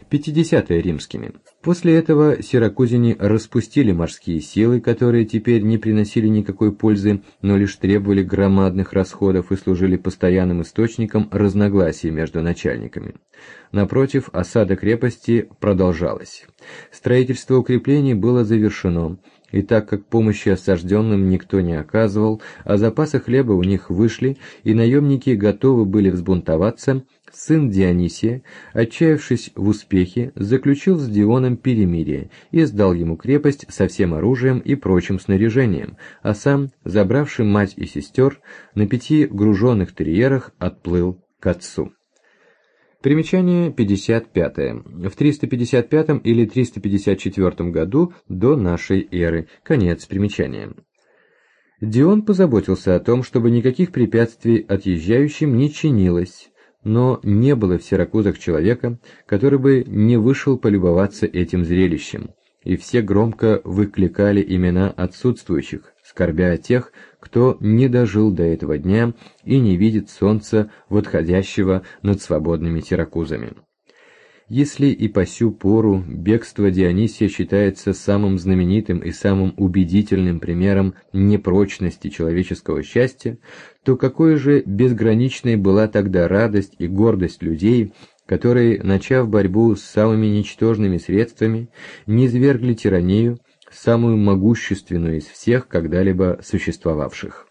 50-е римскими. После этого сиракузяне распустили морские силы, которые теперь не приносили никакой пользы, но лишь требовали громадных расходов и служили постоянным источником разногласий между начальниками. Напротив, осада крепости продолжалась. Строительство укреплений было завершено, и так как помощи осажденным никто не оказывал, а запасы хлеба у них вышли, и наемники готовы были взбунтоваться, сын Дионисия, отчаявшись в успехе, заключил с Дионом перемирие и сдал ему крепость со всем оружием и прочим снаряжением, а сам, забравший мать и сестер, на 5 груженных триерах отплыл к отцу. Примечание 55. В 355 или 354 году до нашей эры. Конец примечания. Дион позаботился о том, чтобы никаких препятствий отъезжающим не чинилось, но не было в Сиракузах человека, который бы не вышел полюбоваться этим зрелищем, и все громко выкликали имена отсутствующих, скорбя о тех, кто не дожил до этого дня и не видит солнца, восходящего над свободными Сиракузами. Если и по сю пору бегство Дионисия считается самым знаменитым и самым убедительным примером непрочности человеческого счастья, то какой же безграничной была тогда радость и гордость людей, которые, начав борьбу с самыми ничтожными средствами, низвергли тиранию, самую могущественную из всех когда-либо существовавших.